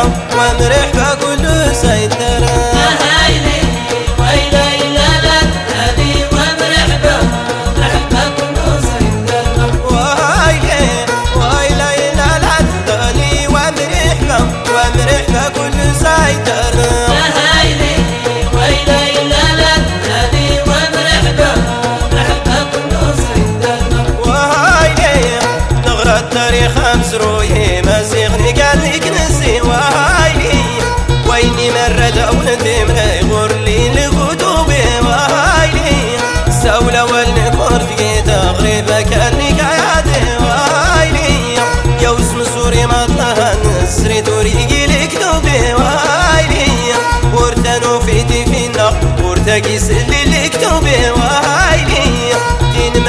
ومرحبا كل سيدنا هايلي ويلي لا لا هذه ومرحبا مرحبا كل سيدنا وهايلي ويلي لا لا هذه ومرحبا ومرحبا كل سيدنا هايلي ويلي لا لا هذه ومرحبا مرحبا كل سيدنا وهايلي نغرى التاريخ مسروي مسيغني قال لك نسي وهايلي ويني مرة ونتي من يغور لي لكتبي وهايلي السولة والنكورتي تغريبة كانك عيادي وهايلي يا اسم سوري مطلها نسري توريقي لكتبي وهايلي ورتنو فيتي فينا ورتقي سلي لكتبي وهايلي